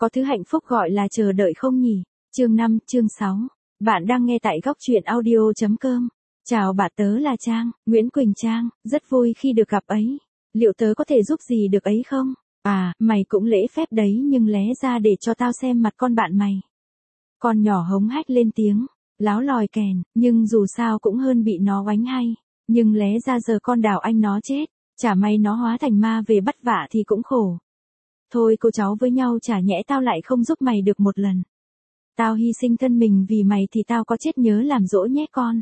Có thứ hạnh phúc gọi là chờ đợi không nhỉ? Chương 5, chương 6. Bạn đang nghe tại góc truyện audio.com. Chào bà, tớ là Trang, Nguyễn Quỳnh Trang, rất vui khi được gặp ấy. Liệu tớ có thể giúp gì được ấy không? À, mày cũng lễ phép đấy nhưng lé ra để cho tao xem mặt con bạn mày. Con nhỏ hống hách lên tiếng, láo lòi kèn, nhưng dù sao cũng hơn bị nó oánh hay. Nhưng lé ra giờ con Đào Anh nó chết, chả may nó hóa thành ma về bắt vạ thì cũng khổ. Thôi cô cháu với nhau chả nhẽ tao lại không giúp mày được một lần. Tao hy sinh thân mình vì mày thì tao có chết nhớ làm dỗ nhé con.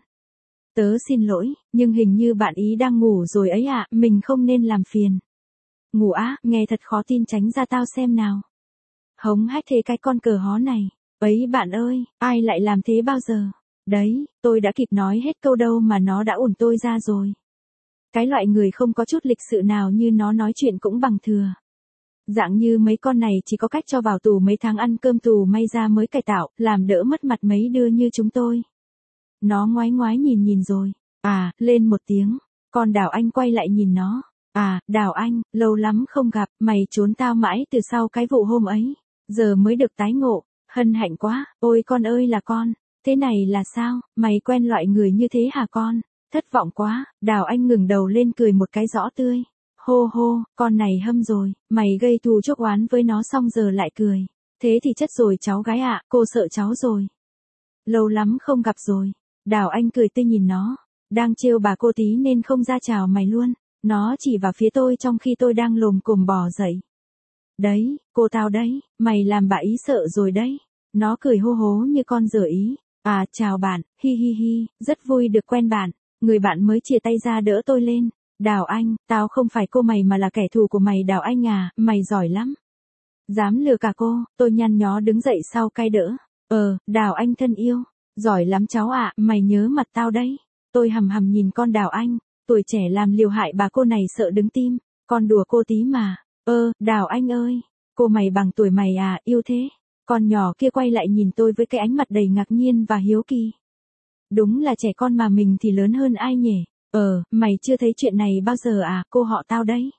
Tớ xin lỗi, nhưng hình như bạn ý đang ngủ rồi ấy ạ, mình không nên làm phiền. Ngủ á, nghe thật khó tin, tránh ra tao xem nào. Hống hách thế cái con cờ hó này. Ấy bạn ơi, ai lại làm thế bao giờ? Đấy, tôi đã kịp nói hết câu đâu mà nó đã ủn tôi ra rồi. Cái loại người không có chút lịch sự nào như nó nói chuyện cũng bằng thừa. Dạng như mấy con này chỉ có cách cho vào tù mấy tháng ăn cơm tù may ra mới cải tạo, làm đỡ mất mặt mấy đứa như chúng tôi. Nó ngoái ngoái nhìn rồi. À, lên một tiếng. Con Đào Anh quay lại nhìn nó. À, Đào Anh, lâu lắm không gặp, mày trốn tao mãi từ sau cái vụ hôm ấy. Giờ mới được tái ngộ, hân hạnh quá, ôi con ơi là con. Thế này là sao, mày quen loại người như thế hả con? Thất vọng quá, Đào Anh ngừng đầu lên cười một cái rõ tươi. Hô hô, con này hâm rồi, mày gây thù chuốc oán với nó xong giờ lại cười. Thế thì chất rồi cháu gái ạ, cô sợ cháu rồi. Lâu lắm không gặp rồi. Đào Anh cười tươi nhìn nó. Đang trêu bà cô tí nên không ra chào mày luôn. Nó chỉ vào phía tôi trong khi tôi đang lồm cồm bò dậy. Đấy, cô tao đấy, mày làm bà ý sợ rồi đấy. Nó cười hô hố như con dở ý. À, chào bạn, hi hi hi, rất vui được quen bạn. Người bạn mới chia tay ra đỡ tôi lên. Đào Anh, tao không phải cô mày mà là kẻ thù của mày Đào Anh à, mày giỏi lắm. Dám lừa cả cô, tôi nhăn nhó đứng dậy sau cái đỡ. Đào Anh thân yêu, giỏi lắm cháu ạ, mày nhớ mặt tao đấy. Tôi hầm hầm nhìn con Đào Anh, tuổi trẻ làm liều hại bà cô này sợ đứng tim, con đùa cô tí mà. Đào Anh ơi, cô mày bằng tuổi mày à, yêu thế. Con nhỏ kia quay lại nhìn tôi với cái ánh mặt đầy ngạc nhiên và hiếu kỳ. Đúng là trẻ con mà mình thì lớn hơn ai nhỉ? Mày chưa thấy chuyện này bao giờ à, cô họ tao đấy.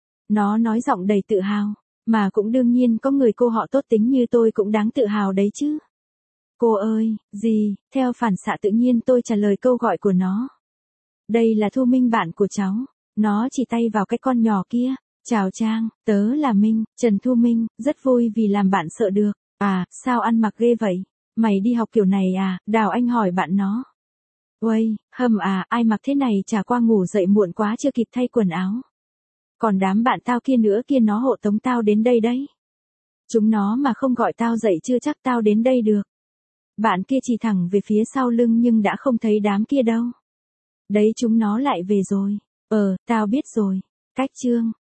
Nó nói giọng đầy tự hào, mà cũng đương nhiên có người cô họ tốt tính như tôi cũng đáng tự hào đấy chứ. Cô ơi, gì, theo phản xạ tự nhiên tôi trả lời câu gọi của nó. Đây là Thu Minh bạn của cháu. Nó chỉ tay vào cái con nhỏ kia. Chào Trang, tớ là Minh, Trần Thu Minh, rất vui vì làm bạn sợ được. À, sao ăn mặc ghê vậy? Mày đi học kiểu này à? Đào Anh hỏi bạn nó. Uầy, hâm à, ai mặc thế này chả qua ngủ dậy muộn quá chưa kịp thay quần áo. Còn đám bạn tao kia nữa kia nó hộ tống tao đến đây đấy. Chúng nó mà không gọi tao dậy chưa chắc tao đến đây được. Bạn kia chỉ thẳng về phía sau lưng nhưng đã không thấy đám kia đâu. Đấy chúng nó lại về rồi. Tao biết rồi. Cách chương.